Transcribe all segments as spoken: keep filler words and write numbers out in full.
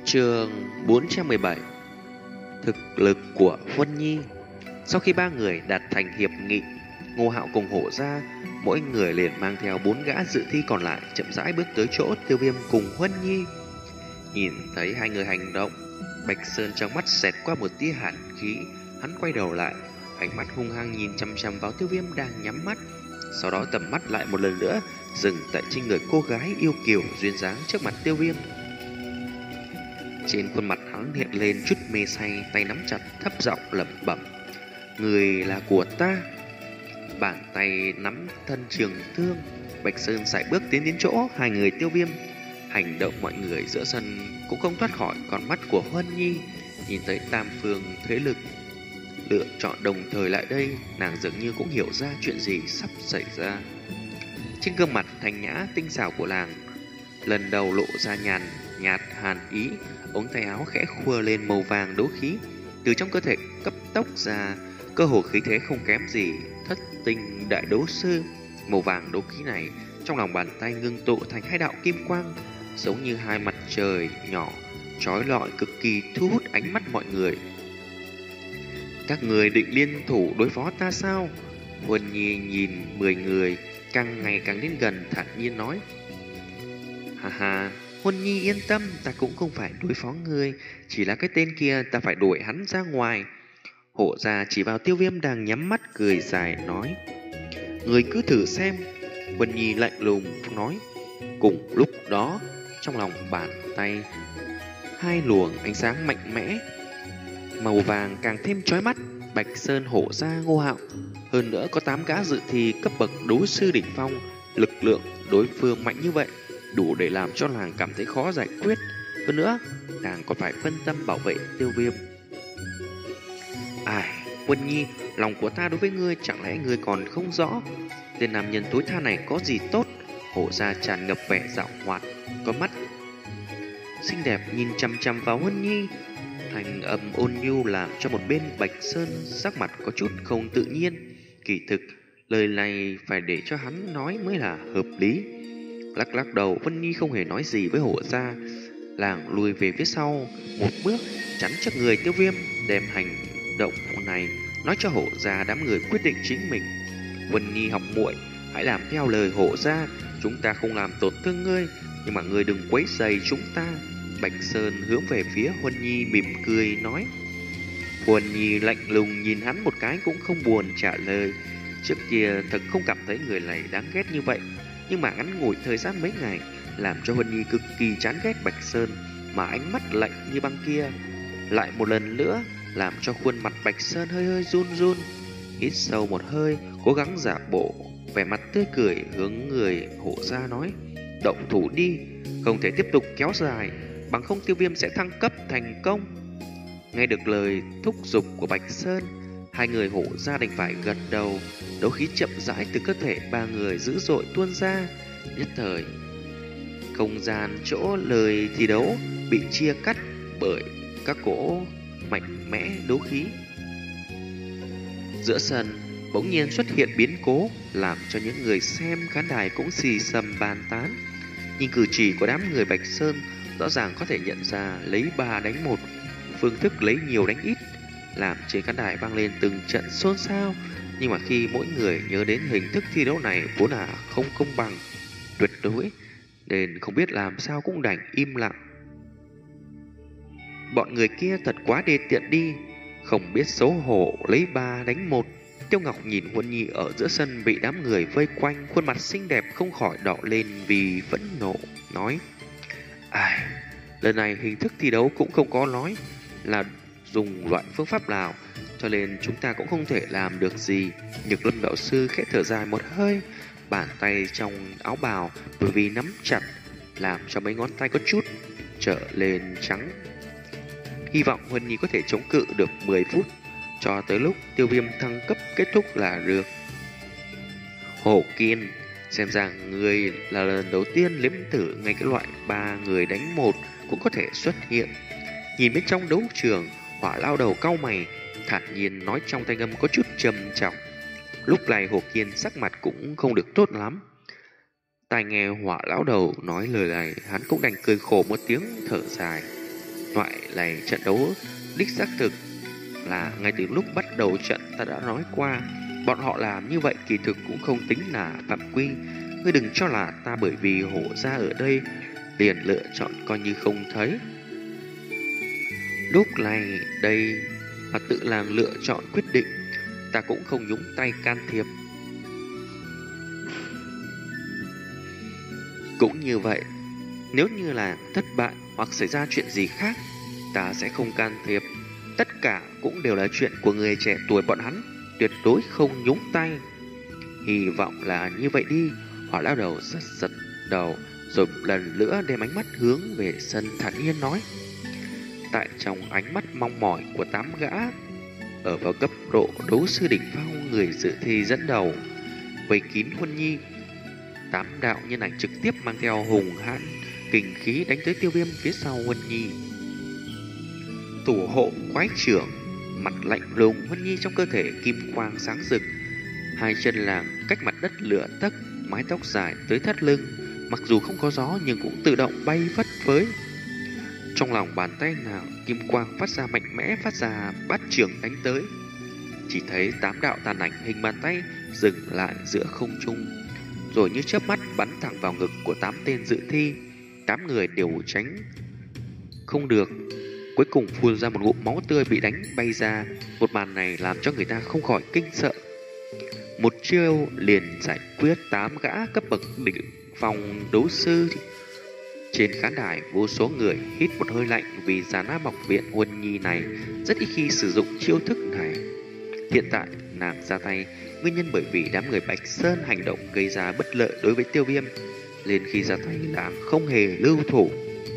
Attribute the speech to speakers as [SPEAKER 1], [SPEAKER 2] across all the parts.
[SPEAKER 1] Chương bốn trăm mười bảy. Thực lực của Huân Nhi. Sau khi ba người đạt thành hiệp nghị, Ngô Hạo cùng Hổ Gia, mỗi người liền mang theo bốn gã dự thi còn lại chậm rãi bước tới chỗ Tiêu Viêm cùng Huân Nhi. Nhìn thấy hai người hành động, Bạch Sơn trong mắt xẹt qua một tia hàn khí, hắn quay đầu lại, ánh mắt hung hăng nhìn chăm chăm vào Tiêu Viêm đang nhắm mắt. Sau đó tầm mắt lại một lần nữa dừng tại trên người cô gái yêu kiều duyên dáng trước mặt Tiêu Viêm. Trên khuôn mặt hắn hiện lên chút mê say, tay nắm chặt thấp giọng lẩm bẩm: người là của ta. Bàn tay nắm thân trường thương, Bạch Sơn sải bước tiến đến chỗ hai người Tiêu Viêm. Hành động mọi người giữa sân cũng không thoát khỏi con mắt của Huân Nhi. Nhìn thấy tam phương thế lực lựa chọn đồng thời lại đây, nàng dường như cũng hiểu ra chuyện gì sắp xảy ra. Trên gương mặt thanh nhã tinh xảo của nàng lần đầu lộ ra nhàn nhạt hàn ý, ống tay áo khẽ khua lên màu vàng đấu khí, từ trong cơ thể cấp tốc ra cơ hồ khí thế không kém gì thất tinh đại đấu sư. Màu vàng đấu khí này trong lòng bàn tay ngưng tụ thành hai đạo kim quang, giống như hai mặt trời nhỏ chói lọi, cực kỳ thu hút ánh mắt mọi người. Các người định liên thủ đối phó ta sao? Huân Nhi nhìn mười người càng ngày càng đến gần, thản nhiên nói: ha ha, Huân Nhi yên tâm, ta cũng không phải đối phó ngươi, chỉ là cái tên kia ta phải đuổi hắn ra ngoài. Hổ Gia chỉ vào Tiêu Viêm đang nhắm mắt cười dài nói: người cứ thử xem. Huân Nhi lạnh lùng nói. Cùng lúc đó, trong lòng bàn tay hai luồng ánh sáng mạnh mẽ màu vàng càng thêm chói mắt. Bạch Sơn, Hổ Gia, Ngô Hạo, hơn nữa có tám gã dự thi cấp bậc đấu sư đỉnh phong, lực lượng đối phương mạnh như vậy đủ để làm cho nàng cảm thấy khó giải quyết. Hơn nữa, nàng còn phải phân tâm bảo vệ Tiêu Viêm. Ai, Huân Nhi, lòng của ta đối với ngươi chẳng lẽ ngươi còn không rõ? Tên nam nhân tối tha này có gì tốt? Hổ Gia tràn ngập vẻ dạo hoạt, con mắt xinh đẹp nhìn chăm chăm vào Huân Nhi. Thành âm ôn nhu làm cho một bên Bạch Sơn sắc mặt có chút không tự nhiên. Kỳ thực, lời này phải để cho hắn nói mới là hợp lý. Lắc lắc đầu, Huân Nhi không hề nói gì với Hổ Gia. Làng lùi về phía sau một bước, chắn trước người Tiêu Viêm, đem hành động này nói cho Hổ Gia đám người quyết định chính mình. Huân Nhi học muội, hãy làm theo lời Hổ Gia, chúng ta không làm tổn thương ngươi, nhưng mà ngươi đừng quấy rầy chúng ta. Bạch Sơn hướng về phía Huân Nhi mỉm cười nói. Huân Nhi lạnh lùng nhìn hắn một cái cũng không buồn trả lời. Trước kia thật không cảm thấy người này đáng ghét như vậy, nhưng mà ngắn ngủi thời gian mấy ngày làm cho Huân Nhi cực kỳ chán ghét Bạch Sơn, mà ánh mắt lạnh như băng kia lại một lần nữa làm cho khuôn mặt Bạch Sơn hơi hơi run run. Hít sâu một hơi, cố gắng giả bộ vẻ mặt tươi cười, hướng người Hổ Gia nói: động thủ đi, không thể tiếp tục kéo dài, bằng không Tiêu Viêm sẽ thăng cấp thành công. Nghe được lời thúc giục của Bạch Sơn, hai người Hổ Gia đành phải gật đầu. Đấu khí chậm rãi từ cơ thể ba người dữ dội tuôn ra, nhất thời không gian chỗ lời thi đấu bị chia cắt bởi các cỗ mạnh mẽ đấu khí. Giữa sân bỗng nhiên xuất hiện biến cố, làm cho những người xem khán đài cũng xì xầm bàn tán. Nhưng cử chỉ của đám người Bạch Sơn rõ ràng có thể nhận ra lấy ba đánh một, phương thức lấy nhiều đánh ít, làm trên khán đài vang lên từng trận xôn xao. Nhưng mà khi mỗi người nhớ đến hình thức thi đấu này vốn là không công bằng tuyệt đối, nên không biết làm sao cũng đành im lặng. Bọn người kia thật quá đê tiện đi, không biết xấu hổ lấy ba đánh một. Tiêu Ngọc nhìn Huân Nhi ở giữa sân bị đám người vây quanh, khuôn mặt xinh đẹp không khỏi đỏ lên vì phẫn nộ, nói: ai, lần này hình thức thi đấu cũng không có nói là dùng loại phương pháp nào, cho nên chúng ta cũng không thể làm được gì. Nhược Lâm đạo sư khẽ thở dài một hơi, bàn tay trong áo bào bởi vì nắm chặt làm cho mấy ngón tay có chút trở lên trắng. Hy vọng Huân Nhi có thể chống cự được mười phút, cho tới lúc Tiêu Viêm thăng cấp kết thúc là được. Hổ Kiên, xem ra người là lần đầu tiên nếm thử ngay cái loại ba người đánh một cũng có thể xuất hiện. Nhìn bên trong đấu trường, Hỏa lao đầu cau mày, thản nhiên nói trong thanh âm có chút trầm trọng. Lúc này Hổ Kiên sắc mặt cũng không được tốt lắm. Tai nghe Hỏa lão đầu nói lời này, hắn cũng đành cười khổ một tiếng thở dài. Loại này trận đấu đích xác thực là ngay từ lúc bắt đầu trận ta đã nói qua, bọn họ làm như vậy kỳ thực cũng không tính là phạm quy. Ngươi đừng cho là ta bởi vì hổ ra ở đây liền lựa chọn coi như không thấy. Lúc này đây mà tự làm lựa chọn quyết định, ta cũng không nhúng tay can thiệp. Cũng như vậy, nếu như là thất bại hoặc xảy ra chuyện gì khác, ta sẽ không can thiệp. Tất cả cũng đều là chuyện của người trẻ tuổi bọn hắn, tuyệt đối không nhúng tay. Hy vọng là như vậy đi. Họ lao đầu giật giật đầu, rồi một lần nữa đem ánh mắt hướng về sân thản nhiên nói. Tại trong ánh mắt mong mỏi của tám gã ở vào cấp độ đấu sư đỉnh phong, người dự thi dẫn đầu vây kín Huân Nhi. Tám đạo nhân ảnh trực tiếp mang theo hùng hãn kình khí đánh tới Tiêu Viêm phía sau Huân Nhi. Thủ hộ quái trưởng, mặt lạnh lùng, Huân Nhi trong cơ thể kim quang sáng rực, hai chân làng cách mặt đất lửa tấc, mái tóc dài tới thắt lưng, mặc dù không có gió nhưng cũng tự động bay phất phới. Trong lòng bàn tay nào kim quang phát ra mạnh mẽ, phát ra bát trường đánh tới. Chỉ thấy tám đạo tàn ảnh hình bàn tay dừng lại giữa không trung, rồi như chớp mắt bắn thẳng vào ngực của tám tên dự thi. Tám người đều tránh không được, cuối cùng phun ra một ngụm máu tươi bị đánh bay ra. Một màn này làm cho người ta không khỏi kinh sợ. Một chiêu liền giải quyết tám gã cấp bậc đỉnh phong đấu sư. Trên khán đài vô số người hít một hơi lạnh, vì Già Nam học viện Huân Nhi này rất ít khi sử dụng chiêu thức này. Hiện tại nàng ra tay, nguyên nhân bởi vì đám người Bạch Sơn hành động gây ra bất lợi đối với Tiêu Viêm, nên khi ra tay nàng không hề lưu thủ.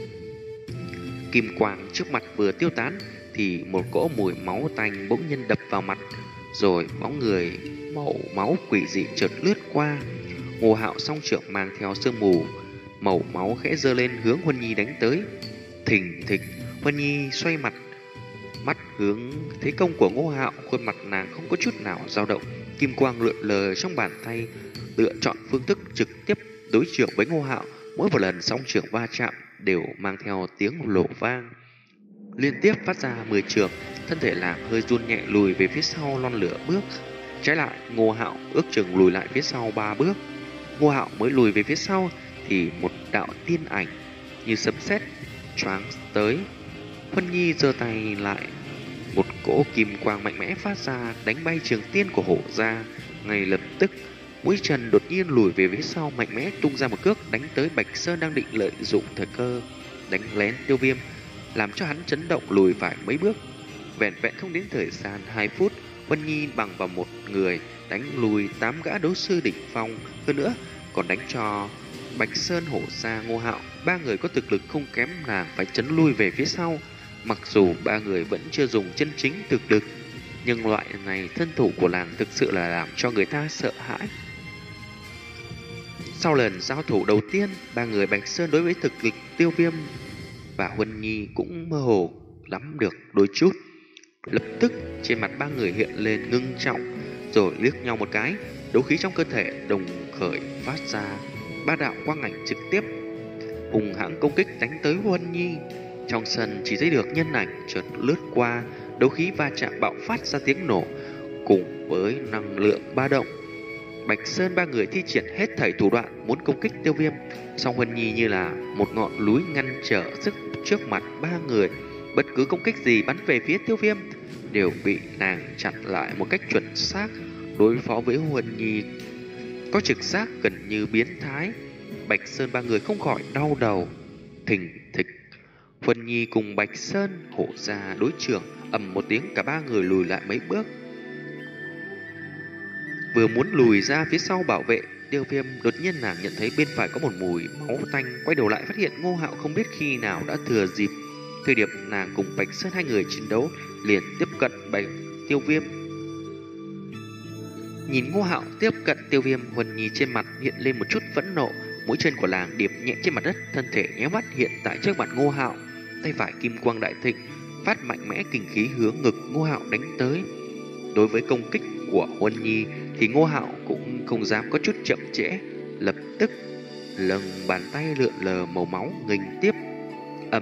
[SPEAKER 1] Kim quang trước mặt vừa tiêu tán thì một cỗ mùi máu tanh bỗng nhiên đập vào mặt, rồi bóng người màu máu quỷ dị chợt lướt qua. Ngô Hạo song trưởng mang theo sương mù màu máu khẽ giơ lên hướng Huân Nhi đánh tới. Thình thịch, Huân Nhi xoay mặt, mắt hướng thế công của Ngô Hạo, khuôn mặt nàng không có chút nào dao động. Kim quang lượn lờ trong bàn tay, lựa chọn phương thức trực tiếp đối trưởng với Ngô Hạo. Mỗi một lần song trưởng va chạm đều mang theo tiếng lổ vang, liên tiếp phát ra mười trường. Thân thể nàng hơi run nhẹ lùi về phía sau lon lửa bước. Trái lại, Ngô Hạo ước chừng lùi lại phía sau ba bước. Ngô Hạo mới lùi về phía sau thì một đạo tiên ảnh như sấm sét choáng tới. Huân Nhi giơ tay lại, một cỗ kim quang mạnh mẽ phát ra đánh bay trường tiên của hổ ra. Ngay lập tức, mũi chân đột nhiên lùi về phía sau, mạnh mẽ tung ra một cước đánh tới Bạch Sơn đang định lợi dụng thời cơ đánh lén Tiêu Viêm, làm cho hắn chấn động lùi phải mấy bước. Vẹn vẹn không đến thời gian hai phút, Huân Nhi bằng vào một người đánh lùi tám gã đấu sư đỉnh phong, hơn nữa còn đánh cho Bạch Sơn, hổ ra, Ngô Hạo, ba người có thực lực không kém nàng phải chấn lui về phía sau. Mặc dù ba người vẫn chưa dùng chân chính thực lực, nhưng loại này thân thủ của nàng thực sự là làm cho người ta sợ hãi. Sau lần giao thủ đầu tiên, ba người Bạch Sơn đối với thực lực Tiêu Viêm và Huân Nhi cũng mơ hồ lắm được đôi chút. Lập tức trên mặt ba người hiện lên ngưng trọng, rồi liếc nhau một cái, đấu khí trong cơ thể đồng khởi phát ra ba đạo quang ảnh trực tiếp hùng hãng công kích đánh tới Huân Nhi. Trong sân chỉ thấy được nhân ảnh chợt lướt qua, đấu khí va chạm bạo phát ra tiếng nổ cùng với năng lượng ba động. Bạch Sơn ba người thi triển hết thảy thủ đoạn muốn công kích Tiêu Viêm, song Huân Nhi như là một ngọn núi ngăn trở sức trước mặt ba người. Bất cứ công kích gì bắn về phía Tiêu Viêm đều bị nàng chặn lại một cách chuẩn xác. Đối phó với Huân Nhi có trực giác gần như biến thái, Bạch Sơn ba người không khỏi đau đầu. Thình thịch, Huân Nhi cùng Bạch Sơn, hổ ra đối trưởng, ầm một tiếng cả ba người lùi lại mấy bước. Vừa muốn lùi ra phía sau bảo vệ Tiêu Viêm, đột nhiên nàng nhận thấy bên phải có một mùi máu tanh, quay đầu lại phát hiện Ngô Hạo không biết khi nào đã thừa dịp thời điểm nàng cùng Bạch Sơn hai người chiến đấu liền tiếp cận Bạch Tiêu Viêm. Nhìn Ngô Hạo tiếp cận Tiêu Viêm, Huân Nhi trên mặt hiện lên một chút phẫn nộ, mũi chân của nàng điệp nhẹ trên mặt đất, thân thể nhéo mắt hiện tại trước mặt Ngô Hạo, tay phải kim quang đại thịnh phát mạnh mẽ kình khí hướng ngực Ngô Hạo đánh tới. Đối với công kích của Huân Nhi thì Ngô Hạo cũng không dám có chút chậm trễ, lập tức lồng bàn tay lượn lờ màu máu nghênh tiếp. Ầm,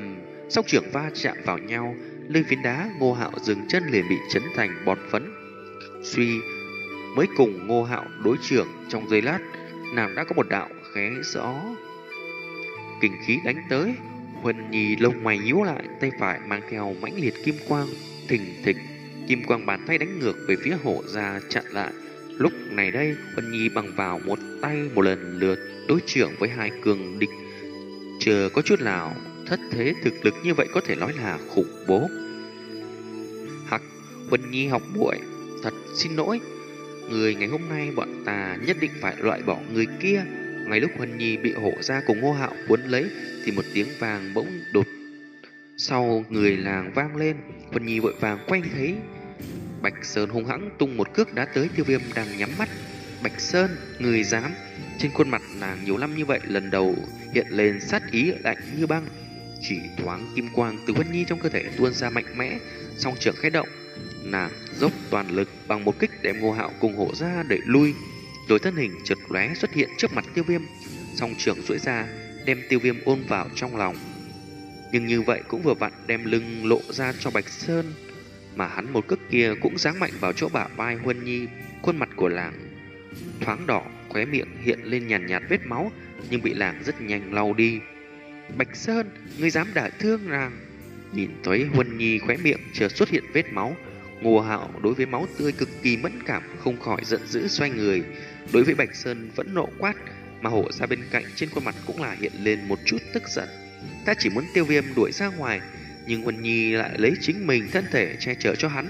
[SPEAKER 1] Song trưởng va chạm vào nhau, nơi phiến đá Ngô Hạo dừng chân liền bị chấn thành bọt phấn. Suy mới cùng Ngô Hạo đối trưởng trong giây lát, nàng đã có một đạo khẽ gió kình khí đánh tới. Huân Nhi lông mày nhíu lại, tay phải mang theo mãnh liệt kim quang, thình thịch, kim quang bàn tay đánh ngược về phía Hổ Gia chặn lại. Lúc này đây, Huân Nhi bằng vào một tay một lần lượt đối trưởng với hai cường địch, chưa có chút nào thất thế, thực lực như vậy có thể nói là khủng bố. Hắc, Huân Nhi học muội, thật xin lỗi, người ngày hôm nay bọn ta nhất định phải loại bỏ người kia. Ngay lúc Huân Nhi bị Hổ Gia cùng Ngô Hạo cuốn lấy thì một tiếng vàng bỗng đột sau người làng vang lên. Huân Nhi vội vàng quay thấy Bạch Sơn hung hãng tung một cước đá tới Tiêu Viêm đang nhắm mắt. Bạch Sơn, người dám? Trên khuôn mặt nàng nhiều năm như vậy lần đầu hiện lên sát ý lạnh như băng. Chỉ thoáng kim quang từ Huân Nhi trong cơ thể tuôn ra mạnh mẽ, song trưởng khẽ động, nàng dốc toàn lực bằng một kích đem Ngô Hạo cùng Hổ Gia đẩy lui, rồi thân hình chợt lóe xuất hiện trước mặt Tiêu Viêm, song trưởng duỗi ra đem Tiêu Viêm ôm vào trong lòng. Nhưng như vậy cũng vừa vặn đem lưng lộ ra cho Bạch Sơn, mà hắn một cước kia cũng giáng mạnh vào chỗ bả vai Huân Nhi. Khuôn mặt của làng thoáng đỏ, khóe miệng hiện lên nhàn nhạt, nhạt vết máu, nhưng bị làng rất nhanh lau đi. Bạch Sơn, ngươi dám đả thương nàng? Nhìn thấy Huân Nhi khóe miệng chợt xuất hiện vết máu, Ngô Hạo đối với máu tươi cực kỳ mẫn cảm, không khỏi giận dữ xoay người đối với Bạch Sơn vẫn nộ quát, mà Hổ Gia bên cạnh trên khuôn mặt cũng là hiện lên một chút tức giận. Ta chỉ muốn Tiêu Viêm đuổi ra ngoài, nhưng Huân Nhi lại lấy chính mình thân thể che chở cho hắn,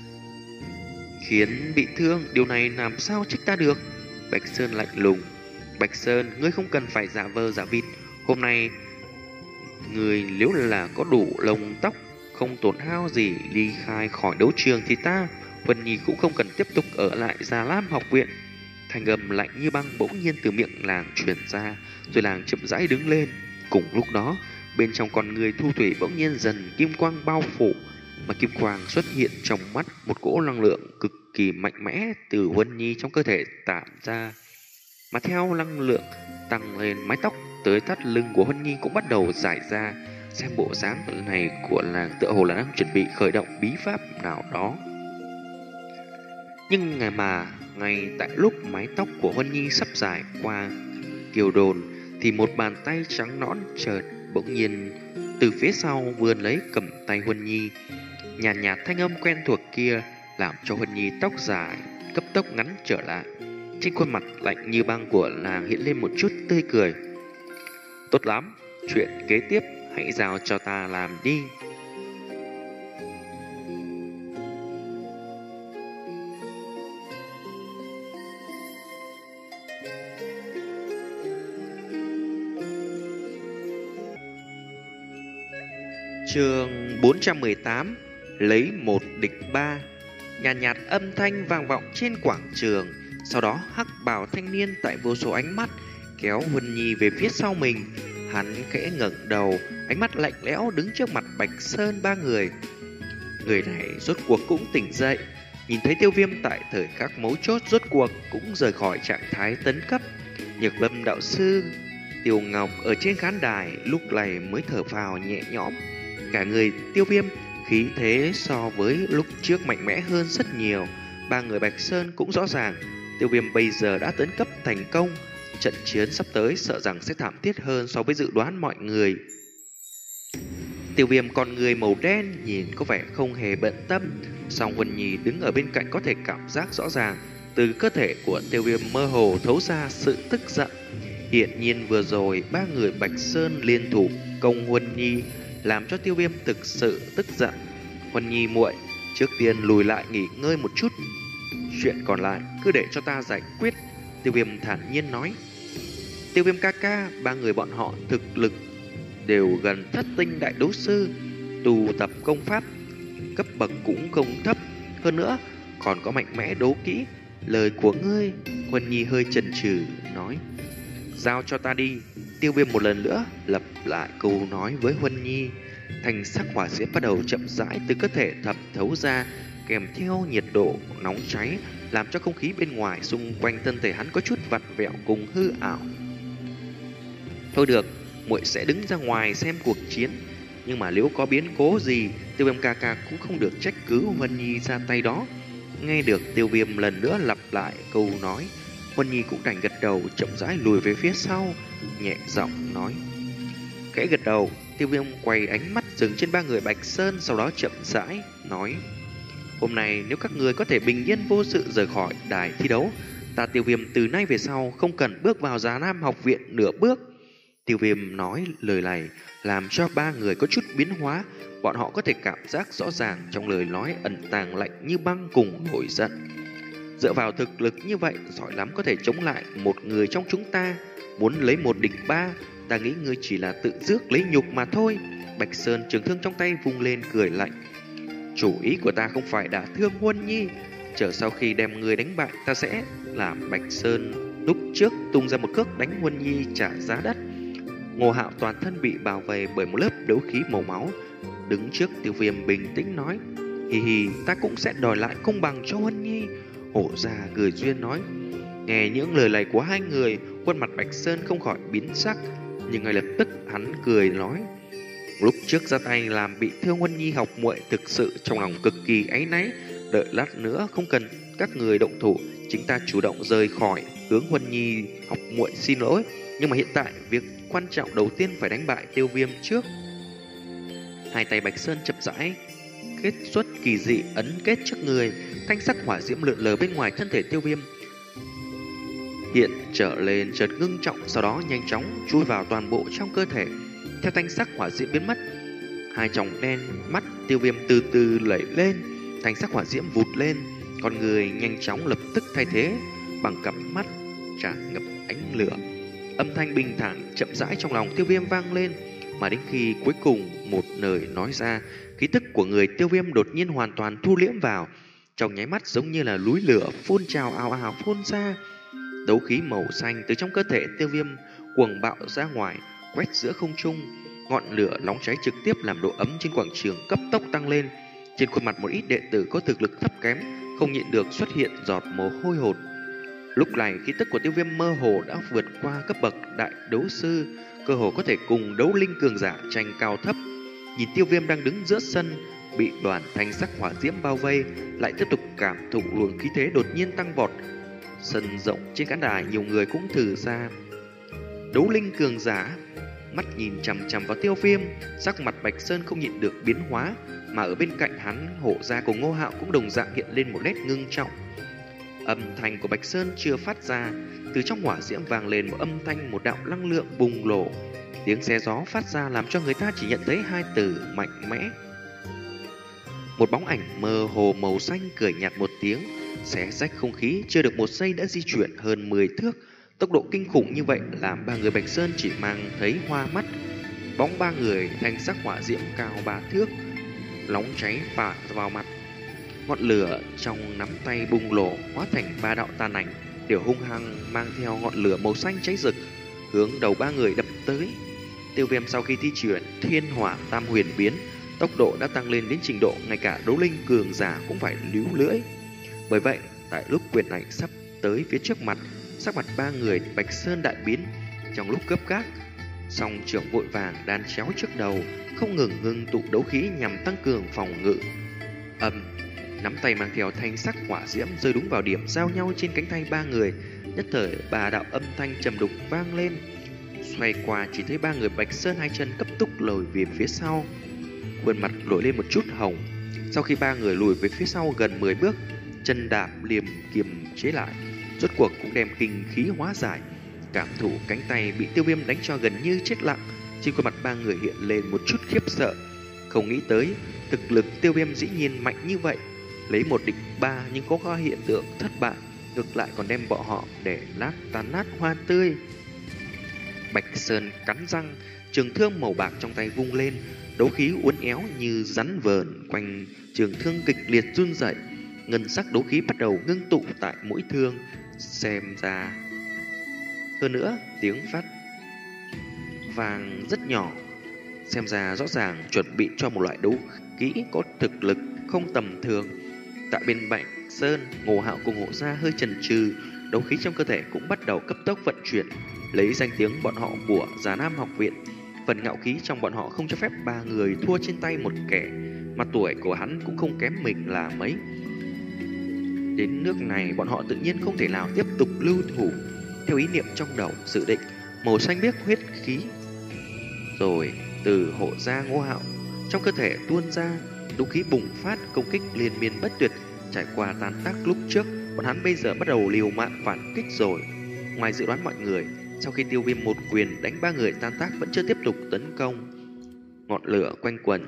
[SPEAKER 1] khiến bị thương, điều này làm sao trách ta được? Bạch Sơn lạnh lùng. Bạch Sơn, ngươi không cần phải giả vờ giả vịt. Hôm nay người nếu là có đủ lông tóc, không tổn hao gì, ly khai khỏi đấu trường thì ta, Huân Nhi cũng không cần tiếp tục ở lại Già Lam học viện. Thanh âm lạnh như băng bỗng nhiên từ miệng làng truyền ra, rồi làng chậm rãi đứng lên. Cùng lúc đó, bên trong con người Thu Thủy bỗng nhiên dần kim quang bao phủ, mà kim quang xuất hiện trong mắt, một cỗ năng lượng cực kỳ mạnh mẽ từ Huân Nhi trong cơ thể tản ra. Mà theo năng lượng tăng lên, mái tóc tới thắt lưng của Huân Nhi cũng bắt đầu giải ra. Xem bộ dáng này của làng tựa hồ là đang chuẩn bị khởi động bí pháp nào đó. Nhưng ngày mà ngay tại lúc mái tóc của Huân Nhi sắp dài qua kiều đồn, thì một bàn tay trắng nõn chợt bỗng nhiên từ phía sau vươn lấy cầm tay Huân Nhi. Nhàn nhạt, nhạt thanh âm quen thuộc kia làm cho Huân Nhi tóc dài cấp tốc ngắn trở lại. Trên khuôn mặt lạnh như băng của nàng hiện lên một chút tươi cười. Tốt lắm, chuyện kế tiếp hãy giao cho ta làm đi. Chương bốn trăm mười tám, lấy một địch ba. Nhàn nhạt, nhạt âm thanh vang vọng trên quảng trường. Sau đó hắc bào thanh niên tại vô số ánh mắt kéo Huân Nhi về phía sau mình. Hắn khẽ ngẩng đầu, ánh mắt lạnh lẽo đứng trước mặt Bạch Sơn ba người. Người này rốt cuộc cũng tỉnh dậy, nhìn thấy Tiêu Viêm tại thời khắc mấu chốt rốt cuộc cũng rời khỏi trạng thái tấn cấp. Nhược Lâm đạo sư, Tiêu Ngọc ở trên khán đài lúc này mới thở phào nhẹ nhõm. Cả người Tiêu Viêm khí thế so với lúc trước mạnh mẽ hơn rất nhiều. Ba người Bạch Sơn cũng rõ ràng Tiêu Viêm bây giờ đã tấn cấp thành công. Trận chiến sắp tới sợ rằng sẽ thảm thiết hơn so với dự đoán mọi người. Tiêu Viêm con người màu đen nhìn có vẻ không hề bận tâm, song Huân Nhi đứng ở bên cạnh có thể cảm giác rõ ràng từ cơ thể của Tiêu Viêm mơ hồ thấu ra sự tức giận. Hiển nhiên vừa rồi ba người Bạch Sơn liên thủ công Huân Nhi làm cho Tiêu Viêm thực sự tức giận. Huân Nhi muội, trước tiên lùi lại nghỉ ngơi một chút, chuyện còn lại cứ để cho ta giải quyết. Tiêu Viêm thản nhiên nói. Tiêu Viêm ca ca, ba người bọn họ thực lực đều gần thất tinh đại đấu sư, tu tập công pháp cấp bậc cũng không thấp, hơn nữa còn có mạnh mẽ đấu kỹ. Lời của ngươi, Huân Nhi hơi chần chừ nói. Giao cho ta đi. Tiêu Viêm một lần nữa lặp lại câu nói với Huân Nhi. Thành sắc hỏa diễm bắt đầu chậm rãi từ cơ thể thẩm thấu ra, kèm theo nhiệt độ nóng cháy làm cho không khí bên ngoài xung quanh thân thể hắn có chút vặn vẹo cùng hư ảo. Thôi được, muội sẽ đứng ra ngoài xem cuộc chiến. Nhưng mà nếu có biến cố gì, Tiêu Viêm ca ca cũng không được trách cứ Huân Nhi ra tay đó. Nghe được Tiêu Viêm lần nữa lặp lại câu nói, Huân Nhi cũng đành gật đầu, chậm rãi lùi về phía sau, nhẹ giọng nói. Khẽ gật đầu, Tiêu Viêm quay ánh mắt dừng trên ba người Bạch Sơn, sau đó chậm rãi nói: hôm nay nếu các người có thể bình yên vô sự rời khỏi đài thi đấu, ta Tiêu Viêm từ nay về sau không cần bước vào Già Nam học viện nửa bước. Tiêu Viêm nói lời này làm cho ba người có chút biến hóa. Bọn họ có thể cảm giác rõ ràng trong lời nói ẩn tàng lạnh như băng cùng nổi giận. Dựa vào thực lực như vậy, giỏi lắm có thể chống lại một người trong chúng ta. Muốn lấy một địch ba, ta nghĩ ngươi chỉ là tự rước lấy nhục mà thôi. Bạch Sơn trường thương trong tay vung lên cười lạnh. Chủ ý của ta không phải đả thương Huân Nhi. Chờ sau khi đem người đánh bại, ta sẽ làm Bạch Sơn lúc trước tung ra một cước đánh Huân Nhi trả giá đắt. Ngô Hạo toàn thân bị bao vây bởi một lớp đấu khí màu máu, đứng trước Tiêu Viêm bình tĩnh nói: hì hì, ta cũng sẽ đòi lại công bằng cho Huân Nhi. Hổ già cười duyên nói. Nghe những lời này của hai người, khuôn mặt Bạch Sơn không khỏi biến sắc, nhưng ngay lập tức hắn cười nói: lúc trước ra tay làm bị thương Huân Nhi học muội, thực sự trong lòng cực kỳ áy náy. Đợi lát nữa không cần các người động thủ, chính ta chủ động rời khỏi, hướng Huân Nhi học muội xin lỗi. Nhưng mà hiện tại việc quan trọng đầu tiên phải đánh bại Tiêu Viêm trước. Hai tay Bạch Sơn chậm rãi kết xuất kỳ dị ấn kết trước người, thanh sắc hỏa diễm lượn lờ bên ngoài thân thể Tiêu Viêm hiện trở lên chợt ngưng trọng, sau đó nhanh chóng chui vào toàn bộ trong cơ thể. Theo thanh sắc hỏa diễm biến mất, hai tròng đen mắt Tiêu Viêm từ từ lẩy lên, thanh sắc hỏa diễm vụt lên, con người nhanh chóng lập tức thay thế bằng cặp mắt tràn ngập ánh lửa. Âm thanh bình thản chậm rãi trong lòng Tiêu Viêm vang lên, mà đến khi cuối cùng một lời nói ra, khí tức của người Tiêu Viêm đột nhiên hoàn toàn thu liễm vào, trong nháy mắt giống như là núi lửa phun trào ào ào phun ra. Đấu khí màu xanh từ trong cơ thể Tiêu Viêm cuồng bạo ra ngoài, quét giữa không trung. Ngọn lửa nóng cháy trực tiếp làm độ ấm trên quảng trường cấp tốc tăng lên. Trên khuôn mặt một ít đệ tử có thực lực thấp kém không nhịn được xuất hiện giọt mồ hôi hột. Lúc này khí tức của Tiêu Viêm mơ hồ đã vượt qua cấp bậc đại đấu sư, cơ hồ có thể cùng đấu linh cường giả tranh cao thấp. Nhìn Tiêu Viêm đang đứng giữa sân, bị đoàn thanh sắc hỏa diễm bao vây, lại tiếp tục cảm thụ luồng khí thế đột nhiên tăng vọt. Sân rộng trên khán đài nhiều người cũng thử ra đấu linh cường giả, mắt nhìn chằm chằm vào Tiêu Viêm, sắc mặt Bạch Sơn không nhịn được biến hóa, mà ở bên cạnh hắn, Hổ gia cùng Ngô Hạo cũng đồng dạng hiện lên một nét ngưng trọng. Âm thanh của Bạch Sơn chưa phát ra, từ trong hỏa diễm vang lên một âm thanh, một đạo năng lượng bùng nổ. Tiếng xé gió phát ra làm cho người ta chỉ nhận thấy hai từ mạnh mẽ. Một bóng ảnh mơ hồ màu xanh cười nhạt một tiếng, xé rách không khí, chưa được một giây đã di chuyển hơn mười thước. Tốc độ kinh khủng như vậy làm ba người Bạch Sơn chỉ mang thấy hoa mắt. Bóng ba người thanh sắc hỏa diễm cao ba thước, nóng cháy phả vào mặt. Ngọn lửa trong nắm tay bùng nổ hóa thành ba đạo tàn ảnh, đều hung hăng mang theo ngọn lửa màu xanh cháy rực, hướng đầu ba người đập tới. Tiêu Viêm sau khi thi chuyển thiên hỏa tam huyền biến, tốc độ đã tăng lên đến trình độ ngay cả đấu linh cường giả cũng phải líu lưỡi. Bởi vậy, tại lúc quyền ảnh sắp tới phía trước mặt, sắc mặt ba người Bạch Sơn đại biến. Trong lúc gấp gáp, song trưởng vội vàng đan chéo trước đầu, không ngừng ngưng tụ đấu khí nhằm tăng cường phòng ngự. Ầm, nắm tay mang theo thanh sắc hỏa diễm rơi đúng vào điểm giao nhau trên cánh tay ba người. Nhất thời ba đạo âm thanh trầm đục vang lên. Xoay qua chỉ thấy ba người Bạch Sơn hai chân cấp tốc lùi về phía sau, khuôn mặt nổi lên một chút hồng. Sau khi ba người lùi về phía sau gần mười bước, chân đạp liềm kiềm chế lại, rốt cuộc cũng đem kinh khí hóa giải. Cảm thụ cánh tay bị Tiêu Viêm đánh cho gần như chết lặng, trên khuôn mặt ba người hiện lên một chút khiếp sợ. Không nghĩ tới thực lực Tiêu Viêm dĩ nhiên mạnh như vậy, lấy một địch ba nhưng có có hiện tượng thất bại, ngược lại còn đem bọn họ để lát tan nát hoa tươi. Bạch Sơn cắn răng, trường thương màu bạc trong tay vung lên, đấu khí uốn éo như rắn vờn quanh trường thương kịch liệt run rẩy. Ngân sắc đấu khí bắt đầu ngưng tụ tại mũi thương, xem ra hơn nữa tiếng phát vàng rất nhỏ, xem ra rõ ràng chuẩn bị cho một loại đấu khí có thực lực không tầm thường. Tại bên Bạch Sơn, Ngô Hạo cùng Hộ Gia hơi chần chừ, đấu khí trong cơ thể cũng bắt đầu cấp tốc vận chuyển, lấy danh tiếng bọn họ của Già Nam học viện, Phần ngạo khí trong bọn họ không cho phép ba người thua trên tay một kẻ mà tuổi của hắn cũng không kém mình là mấy. Đến nước này bọn họ tự nhiên không thể nào tiếp tục lưu thủ. Theo ý niệm trong đầu dự định, màu xanh biếc huyết khí rồi từ hộ gia Ngô Hạo trong cơ thể tuôn ra, đấu khí bùng phát, công kích liên miên bất tuyệt. Trải qua tàn tác lúc trước, bọn hắn bây giờ bắt đầu liều mạng phản kích rồi. Ngoài dự đoán mọi người, sau khi Tiêu Viêm một quyền đánh ba người tan tác vẫn chưa tiếp tục tấn công. Ngọn lửa quanh quẩn,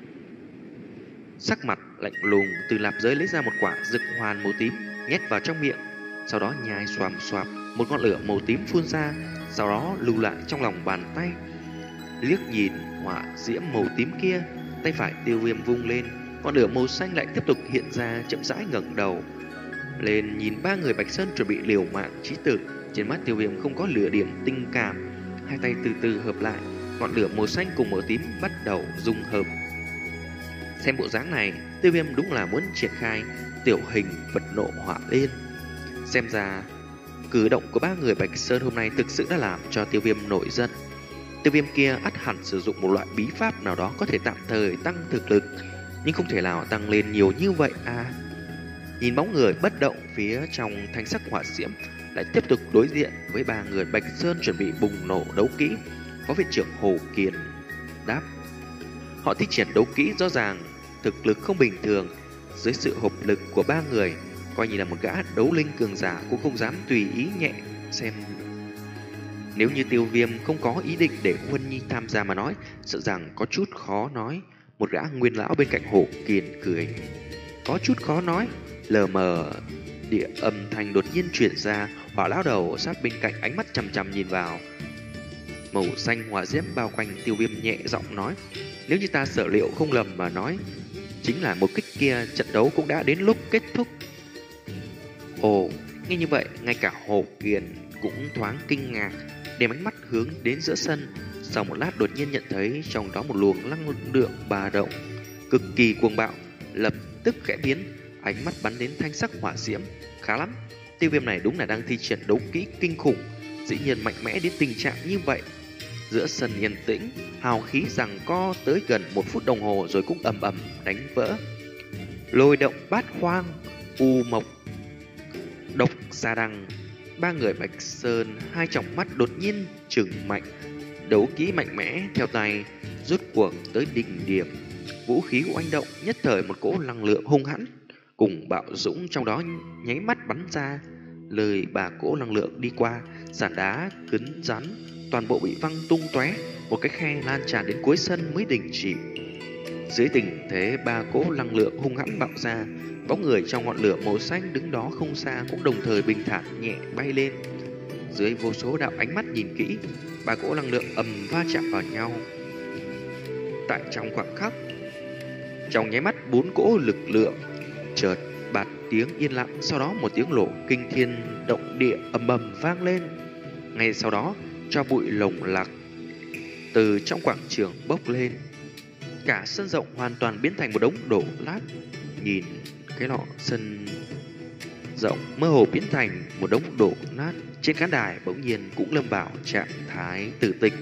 [SPEAKER 1] sắc mặt lạnh lùng từ lạp giới lấy ra một quả dược hoàn màu tím nhét vào trong miệng, sau đó nhai xoàm xoàm, một ngọn lửa màu tím phun ra, sau đó lưu lại trong lòng bàn tay. Liếc nhìn hỏa diễm màu tím kia, tay phải Tiêu Viêm vung lên, ngọn lửa màu xanh lại tiếp tục hiện ra, chậm rãi ngẩng đầu lên nhìn ba người Bạch Sơn chuẩn bị liều mạng chí tử. Trên mắt Tiêu Viêm không có lửa điểm tình cảm, hai tay từ từ hợp lại, ngọn lửa màu xanh cùng màu tím bắt đầu dung hợp. Xem bộ dáng này, Tiêu Viêm đúng là muốn triển khai tiểu hình vật nộ hỏa liên. Xem ra cử động của ba người Bạch Sơn hôm nay thực sự đã làm cho Tiêu Viêm nổi giận. Tiêu Viêm kia ắt hẳn sử dụng một loại bí pháp nào đó có thể tạm thời tăng thực lực, nhưng không thể nào tăng lên nhiều như vậy à. Nhìn bóng người bất động phía trong thanh sắc hỏa diễm, lại tiếp tục đối diện với ba người Bạch Sơn chuẩn bị bùng nổ đấu kỹ. Phó viện trưởng Hồ Kiền đáp: họ thi triển đấu kỹ rõ ràng thực lực không bình thường, dưới sự hợp lực của ba người, coi như là một gã đấu linh cường giả cũng không dám tùy ý nhẹ xem. Nếu như Tiêu Viêm không có ý định để Huân Nhi tham gia mà nói, sợ rằng có chút khó nói. Một gã nguyên lão bên cạnh Hồ Kiền cười: có chút khó nói. Lờ mờ địa âm thanh đột nhiên chuyển ra, hỏa lão đầu sát bên cạnh ánh mắt chằm chằm nhìn vào. Màu xanh hỏa diễm bao quanh Tiêu Viêm nhẹ giọng nói: nếu như ta sở liệu không lầm mà nói, chính là một kích kia, trận đấu cũng đã đến lúc kết thúc. Ồ, nghe như vậy, ngay cả Hồ Kiền cũng thoáng kinh ngạc, đem ánh mắt hướng đến giữa sân. Sau một lát đột nhiên nhận thấy trong đó một luồng năng lượng ba động cực kỳ cuồng bạo, lập tức khẽ biến, ánh mắt bắn đến thanh sắc hỏa diễm. Khá lắm, Tiêu Viêm này đúng là đang thi triển đấu kỹ kinh khủng, dĩ nhiên mạnh mẽ đến tình trạng như vậy. Giữa sân yên tĩnh, hào khí giằng co tới gần một phút đồng hồ rồi cũng ầm ầm đánh vỡ. Lôi động bát hoang, u mộc, độc gia đằng. Ba người Bạch Sơn hai tròng mắt đột nhiên trừng mạnh, đấu kỹ mạnh mẽ theo tay rút cuộc tới đỉnh điểm. Vũ khí oanh động, nhất thời một cỗ năng lượng hung hãn cùng bạo dũng trong đó nháy mắt bắn ra. Lời bà cỗ năng lượng đi qua, sàn đá cứng rắn toàn bộ bị văng tung tóe, một cái khe lan tràn đến cuối sân mới đình chỉ. Dưới tình thế ba cỗ năng lượng hung hãn bạo ra, bóng người trong ngọn lửa màu xanh đứng đó không xa cũng đồng thời bình thản nhẹ bay lên. Dưới vô số đạo ánh mắt nhìn kỹ, ba cỗ năng lượng ầm va chạm vào nhau. Tại trong khoảng khắc, trong nháy mắt bốn cỗ lực lượng chợt bạt tiếng yên lặng, sau đó một tiếng nổ kinh thiên động địa ầm ầm vang lên. Ngay sau đó, cho bụi lồng lặc từ trong quảng trường bốc lên, cả sân rộng hoàn toàn biến thành một đống đổ nát. Nhìn cái lọ sân rộng mơ hồ biến thành một đống đổ nát, trên khán đài bỗng nhiên cũng lâm vào trạng thái tử tịch.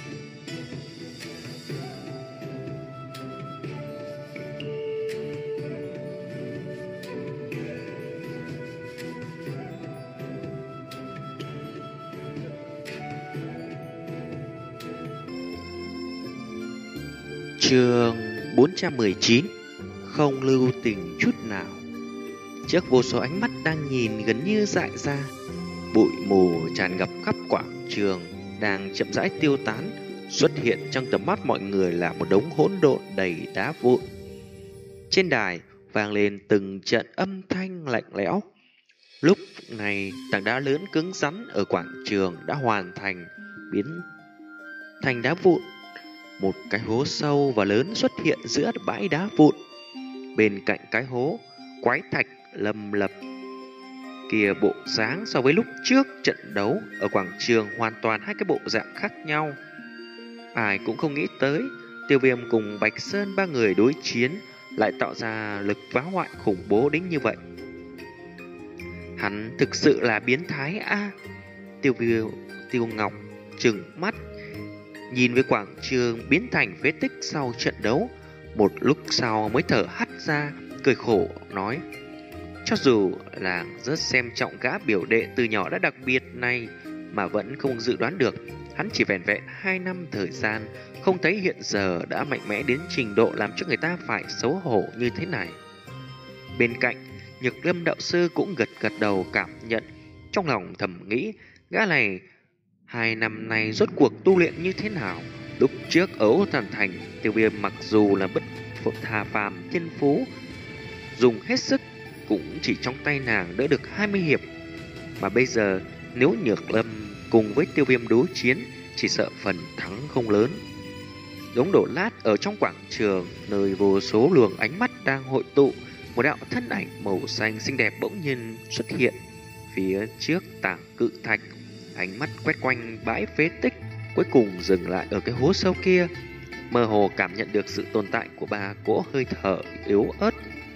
[SPEAKER 1] Chương bốn trăm mười chín, không lưu tình chút nào. Trước vô số ánh mắt đang nhìn gần như dại ra, bụi mù tràn ngập khắp quảng trường đang chậm rãi tiêu tán. Xuất hiện trong tầm mắt mọi người là một đống hỗn độn đầy đá vụn. Trên đài vang lên từng trận âm thanh lạnh lẽo. Lúc này tảng đá lớn cứng rắn ở quảng trường đã hoàn thành biến thành đá vụn. Một cái hố sâu và lớn xuất hiện giữa bãi đá vụn. Bên cạnh cái hố, quái thạch lầm lập kia bộ dáng so với lúc trước trận đấu ở quảng trường hoàn toàn hai cái bộ dạng khác nhau. Ai cũng không nghĩ tới Tiêu Viêm cùng Bạch Sơn ba người đối chiến lại tạo ra lực phá hoại khủng bố đến như vậy. Hắn thực sự là biến thái a. À? Tiêu Viêm, Tiêu Ngọc trừng mắt nhìn với quảng trường biến thành phế tích sau trận đấu. Một lúc sau mới thở hắt ra, cười khổ nói: cho dù làng rất xem trọng gã biểu đệ từ nhỏ đã đặc biệt này, mà vẫn không dự đoán được hắn chỉ vẻn vẹn hai năm thời gian, không thấy hiện giờ đã mạnh mẽ đến trình độ làm cho người ta phải xấu hổ như thế này. Bên cạnh, Nhược Lâm đạo sư cũng gật gật đầu cảm nhận, trong lòng thầm nghĩ gã này hai năm nay rốt cuộc tu luyện như thế nào. Lúc trước ở Ô Thần Thành, Tiêu Viêm mặc dù là bất phột hà phàm thiên phú, dùng hết sức cũng chỉ trong tay nàng đỡ được hai mươi hiệp, mà bây giờ nếu Nhược Lâm cùng với Tiêu Viêm đối chiến, chỉ sợ phần thắng không lớn. Đống đổ lát ở trong quảng trường, nơi vô số luồng ánh mắt đang hội tụ, một đạo thân ảnh màu xanh xinh đẹp bỗng nhiên xuất hiện phía trước tảng cự thạch, ánh mắt quét quanh bãi phế tích, cuối cùng dừng lại ở cái hố sâu kia, mơ hồ cảm nhận được sự tồn tại của ba cỗ hơi thở yếu ớt.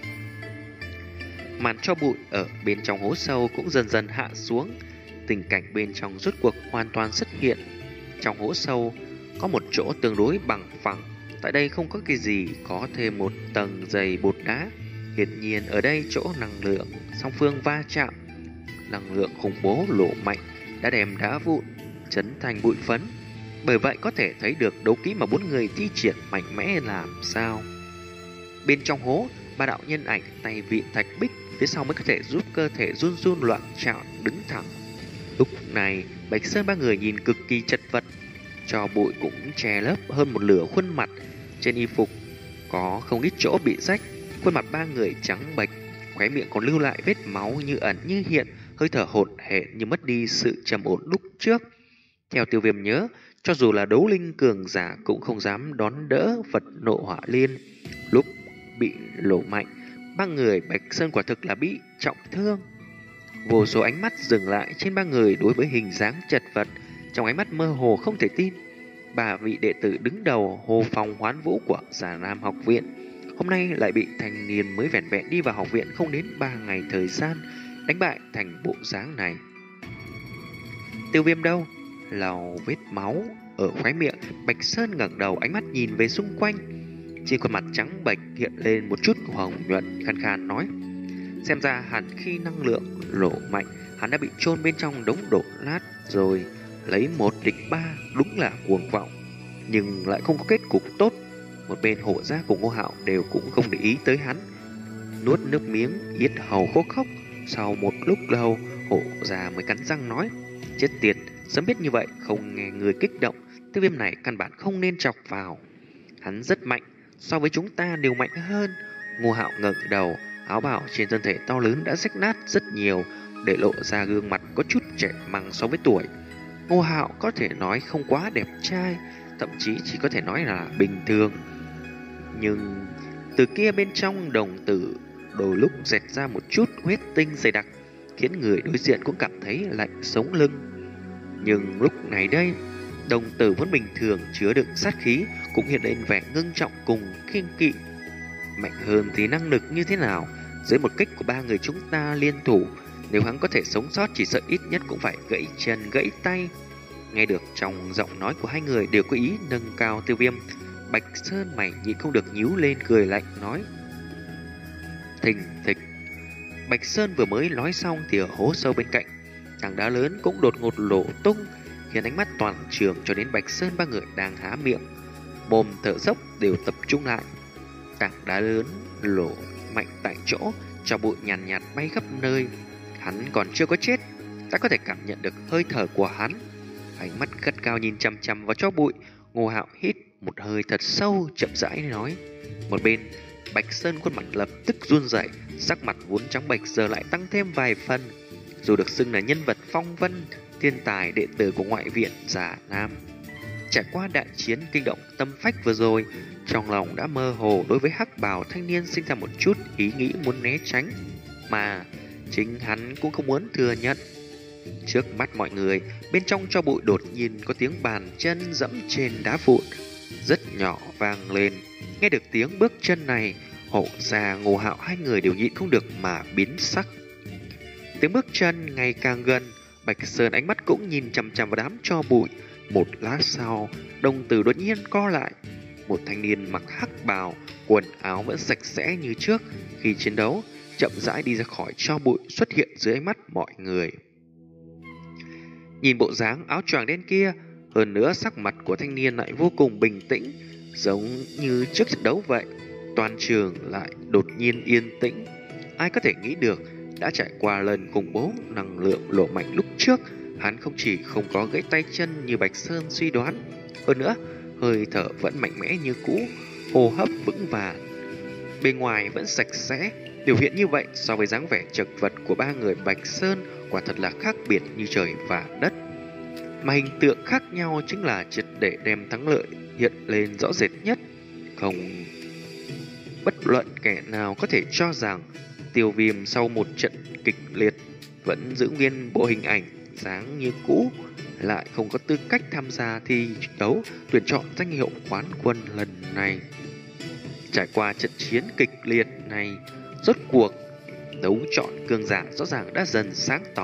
[SPEAKER 1] Màn tro bụi ở bên trong hố sâu cũng dần dần hạ xuống, tình cảnh bên trong rốt cuộc hoàn toàn xuất hiện. Trong hố sâu có một chỗ tương đối bằng phẳng, tại đây không có cái gì, có thêm một tầng dày bột đá. Hiển nhiên ở đây chỗ năng lượng song phương va chạm, năng lượng khủng bố lộ mạnh đã đem đá vụn chấn thành bụi phấn. Bởi vậy có thể thấy được đấu kỹ mà bốn người thi triển mạnh mẽ làm sao. Bên trong hố, ba đạo nhân ảnh tay vịn thạch bích, phía sau mới có thể giúp cơ thể run run loạn trọn đứng thẳng. Lúc này, Bạch Sơn ba người nhìn cực kỳ chật vật, cho bụi cũng che lấp hơn một nửa khuôn mặt, trên y phục có không ít chỗ bị rách. Khuôn mặt ba người trắng bệch, khóe miệng còn lưu lại vết máu như ẩn như hiện, hơi thở hổn hển như mất đi sự trầm ổn lúc trước. Theo Tiêu Viêm nhớ, cho dù là đấu linh cường giả cũng không dám đón đỡ Phật nộ hỏa liên. Lúc bị lộ mạnh, ba người Bạch Sơn quả thực là bị trọng thương. Vô số ánh mắt dừng lại trên ba người đối với hình dáng chật vật, trong ánh mắt mơ hồ không thể tin. Ba vị đệ tử đứng đầu Hồ Phong Hoán Vũ của Già Nam học viện, hôm nay lại bị thanh niên mới vẻn vẹn đi vào học viện không đến ba ngày thời gian đánh bại thành bộ dáng này. Tiêu Viêm đâu? Lau vết máu ở khóe miệng, Bạch Sơn ngẩng đầu, ánh mắt nhìn về xung quanh. Trên khuôn mặt trắng bệch hiện lên một chút hồng nhuận, khàn khàn nói: xem ra hẳn khi năng lượng lộ mạnh, hắn đã bị chôn bên trong đống đổ lát rồi. Lấy một địch ba đúng là cuồng vọng, nhưng lại không có kết cục tốt. Một bên Hộ Gia cùng Ngô Hạo đều cũng không để ý tới hắn, nuốt nước miếng, yết hầu khô khốc. Sau một lúc lâu, Hộ Gia mới cắn răng nói: chết tiệt, sớm biết như vậy không nghe người kích động, Tiêu Viêm này căn bản không nên chọc vào. Hắn rất mạnh, so với chúng ta đều mạnh hơn. Ngô Hạo ngẩng đầu, áo bào trên thân thể to lớn đã rách nát rất nhiều, để lộ ra gương mặt có chút trẻ măng so với tuổi. Ngô Hạo có thể nói không quá đẹp trai, thậm chí chỉ có thể nói là bình thường. Nhưng từ kia bên trong đồng tử đôi lúc dẹt ra một chút huyết tinh dày đặc, khiến người đối diện cũng cảm thấy lạnh sống lưng. Nhưng lúc này đây, đồng tử vốn bình thường chứa đựng sát khí cũng hiện lên vẻ ngưng trọng cùng kiêng kỵ. Mạnh hơn thì năng lực như thế nào? Dưới một kích của ba người chúng ta liên thủ, nếu hắn có thể sống sót chỉ sợ ít nhất cũng phải gãy chân gãy tay. Nghe được trong giọng nói của hai người đều có ý nâng cao Tiêu Viêm, Bạch Sơn mày nhịn không được nhíu lên cười lạnh nói: thình thịch. Bạch Sơn vừa mới nói xong thì ở hố sâu bên cạnh, tảng đá lớn cũng đột ngột lộ tung, khiến ánh mắt toàn trường cho đến Bạch Sơn ba người đang há miệng, mồm thở dốc đều tập trung lại. Tảng đá lớn lộ mạnh tại chỗ, cho bụi nhàn nhạt, nhạt bay khắp nơi. Hắn còn chưa có chết, ta có thể cảm nhận được hơi thở của hắn. Ánh mắt gắt cao nhìn chằm chằm vào cho bụi. Ngô Hạo hít một hơi thật sâu, chậm rãi nói. Một bên, Bạch Sơn khuôn mặt lập tức run rẩy, sắc mặt vốn trắng bệch giờ lại tăng thêm vài phần. Dù được xưng là nhân vật phong vân, thiên tài đệ tử của ngoại viện Già Nam, trải qua đại chiến kinh động tâm phách vừa rồi, trong lòng đã mơ hồ đối với hắc bào thanh niên sinh ra một chút ý nghĩ muốn né tránh, mà chính hắn cũng không muốn thừa nhận. Trước mắt mọi người, bên trong cho bụi đột nhiên có tiếng bàn chân dẫm trên đá vụn rất nhỏ vang lên. Nghe được tiếng bước chân này, Hộ Gia, Ngô Hạo hai người đều nhịn không được mà biến sắc. Tiếng bước chân ngày càng gần, Bạch Sơn ánh mắt cũng nhìn chằm chằm vào đám tro bụi, Một lát sau, đồng tử đột nhiên co lại. Một thanh niên mặc hắc bào, quần áo vẫn sạch sẽ như trước khi chiến đấu, chậm rãi đi ra khỏi tro bụi xuất hiện dưới ánh mắt mọi người. Nhìn bộ dáng áo choàng đen kia, hơn nữa sắc mặt của thanh niên lại vô cùng bình tĩnh, giống như trước trận đấu vậy. Toàn trường lại đột nhiên yên tĩnh. Ai có thể nghĩ được, đã trải qua lần khủng bố năng lượng lộ mạnh lúc trước, hắn không chỉ không có gãy tay chân như Bạch Sơn suy đoán, hơn nữa hơi thở vẫn mạnh mẽ như cũ, hô hấp vững vàng, bên ngoài vẫn sạch sẽ. Biểu hiện như vậy so với dáng vẻ chật vật của ba người Bạch Sơn quả thật là khác biệt như trời và đất. Mà hình tượng khác nhau chính là triệt để đem thắng lợi hiện lên rõ rệt nhất. Không bất luận kẻ nào có thể cho rằng Tiêu Viêm sau một trận kịch liệt vẫn giữ nguyên bộ hình ảnh dáng như cũ, lại không có tư cách tham gia thi đấu tuyển chọn danh hiệu quán quân lần này. Trải qua trận chiến kịch liệt này, rốt cuộc đấu chọn cường giả rõ ràng đã dần sáng tỏ.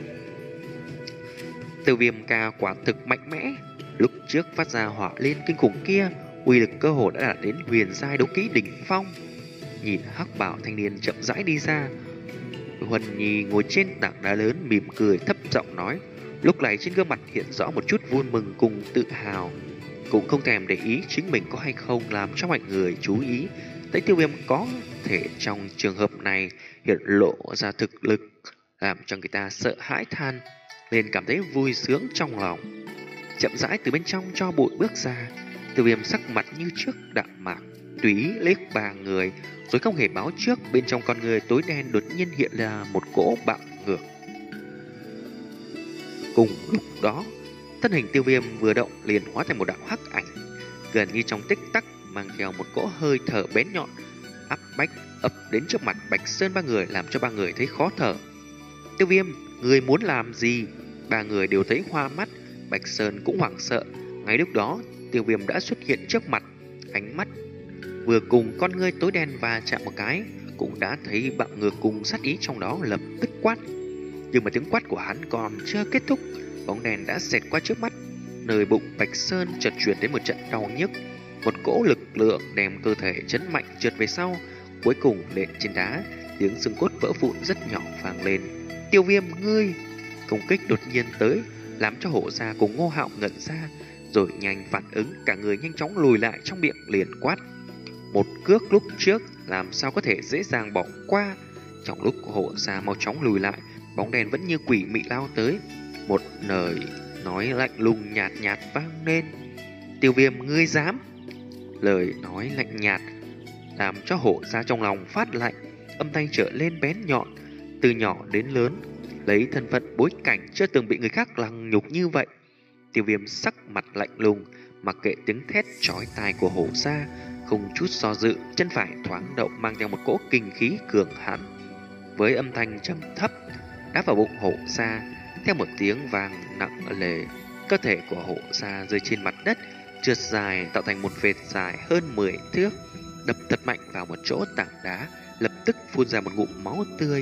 [SPEAKER 1] Tiêu Viêm ca quả thực mạnh mẽ, lúc trước phát ra hỏa lên kinh khủng kia, uy lực cơ hồ đã đạt đến huyền giai đấu kỹ đỉnh phong. Nhìn hắc bảo thanh niên chậm rãi đi ra, Huân Nhi ngồi trên tảng đá lớn mỉm cười thấp giọng nói, lúc này trên gương mặt hiện rõ một chút vui mừng cùng tự hào, cũng không thèm để ý chính mình có hay không làm cho mọi người chú ý. Thấy Tiêu Viêm có thể trong trường hợp này hiện lộ ra thực lực, làm cho người ta sợ hãi than, nên cảm thấy vui sướng trong lòng. Chậm rãi từ bên trong cho bụi bước ra, Tiêu Viêm sắc mặt như trước đạm mạc, tùy ý liếc ba người, rồi không hề báo trước, bên trong con người tối đen đột nhiên hiện ra một cỗ bạo ngược. Cùng lúc đó, thân hình Tiêu Viêm vừa động liền hóa thành một đạo hắc ảnh, gần như trong tích tắc mang theo một cỗ hơi thở bén nhọn, áp bách ập đến trước mặt Bạch Sơn ba người, làm cho ba người thấy khó thở. Tiêu Viêm, người muốn làm gì? Ba người đều thấy hoa mắt, Bạch Sơn cũng hoảng sợ. Ngay lúc đó, Tiêu Viêm đã xuất hiện trước mặt, ánh mắt vừa cùng con ngươi tối đen va chạm một cái, cũng đã thấy bạo ngược cùng sát ý trong đó, lập tức quát. Nhưng mà tiếng quát của hắn còn chưa kết thúc, bóng đèn đã xẹt qua trước mắt, nơi bụng Bạch Sơn chợt truyền đến một trận đau nhức, một cỗ lực lượng đem cơ thể chấn mạnh trượt về sau, cuối cùng nện trên đá, tiếng xương cốt vỡ vụn rất nhỏ vang lên. Tiêu Viêm, ngươi! Công kích đột nhiên tới, làm cho Hổ Gia cùng Ngô Hạo ngẩn ra, rồi nhanh phản ứng, cả người nhanh chóng lùi lại, trong miệng liền quát. Một cước lúc trước làm sao có thể dễ dàng bỏ qua. Trong lúc Hổ Gia mau chóng lùi lại, bóng đèn vẫn như quỷ mị lao tới, một lời nói lạnh lùng nhạt nhạt vang lên. Tiêu Viêm, ngươi dám! Lời nói lạnh nhạt làm cho Hổ Gia trong lòng phát lạnh, âm thanh trở lên bén nhọn, từ nhỏ đến lớn, lấy thân phận bối cảnh chưa từng bị người khác lăng nhục như vậy. Tiêu Viêm sắc mặt lạnh lùng, mặc kệ tiếng thét chói tai của Hổ Gia, không chút do dự, chân phải thoáng động mang theo một cỗ kinh khí cường hãn, với âm thanh trầm thấp đáp vào bụng Hổ Gia. Theo một tiếng vang nặng nề, cơ thể của Hổ Gia rơi trên mặt đất, trượt dài tạo thành một vệt dài hơn mười thước, đập thật mạnh vào một chỗ tảng đá, lập tức phun ra một ngụm máu tươi.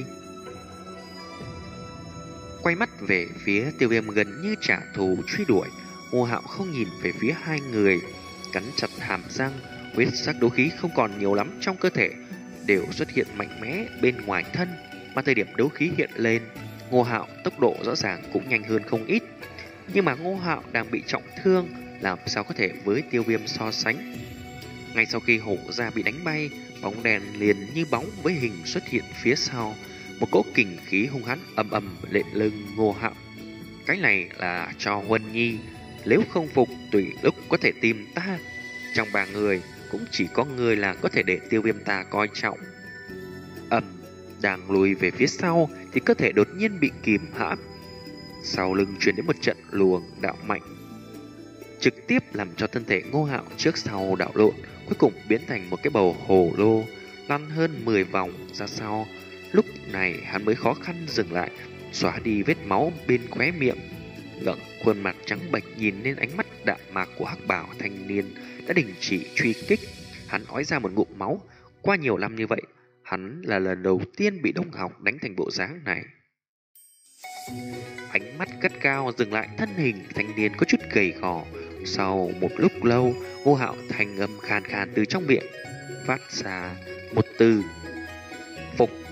[SPEAKER 1] Quay mắt về phía Tiêu Viêm gần như trả thù truy đuổi, Ngô Hạo không nhìn về phía hai người, cắn chặt hàm răng, huyết sắc đấu khí không còn nhiều lắm trong cơ thể, đều xuất hiện mạnh mẽ bên ngoài thân. Mà thời điểm đấu khí hiện lên, Ngô Hạo tốc độ rõ ràng cũng nhanh hơn không ít. Nhưng mà Ngô Hạo đang bị trọng thương, làm sao có thể với Tiêu Viêm so sánh. Ngay sau khi Hổ Gia bị đánh bay, bóng đèn liền như bóng với hình xuất hiện phía sau, một cỗ kình khí hung hãn ầm ầm lên lưng Ngô Hạo. Cái này là cho Huân Nhi, nếu không phục tùy lúc có thể tìm ta. Trong ba người cũng chỉ có người là có thể để Tiêu Viêm ta coi trọng. Ầm, đang lùi về phía sau thì cơ thể đột nhiên bị kìm hãm, sau lưng truyền đến một trận luồng đạo mạnh, trực tiếp làm cho thân thể Ngô Hạo trước sau đảo lộn, cuối cùng biến thành một cái bầu hồ lô, lăn hơn mười vòng ra sau. Lúc này hắn mới khó khăn dừng lại, xóa đi vết máu bên khóe miệng, ngẩng khuôn mặt trắng bệch nhìn lên ánh mắt đạm mạc của hắc bảo thanh niên đã đình chỉ truy kích. Hắn ói ra một ngụm máu, qua nhiều năm như vậy, hắn là lần đầu tiên bị Đông Học đánh thành bộ dáng này. Ánh mắt cất cao dừng lại thân hình thanh niên có chút gầy gò. Sau một lúc lâu, Ngô Hạo thanh âm khàn khàn từ trong miệng phát ra một từ: phục.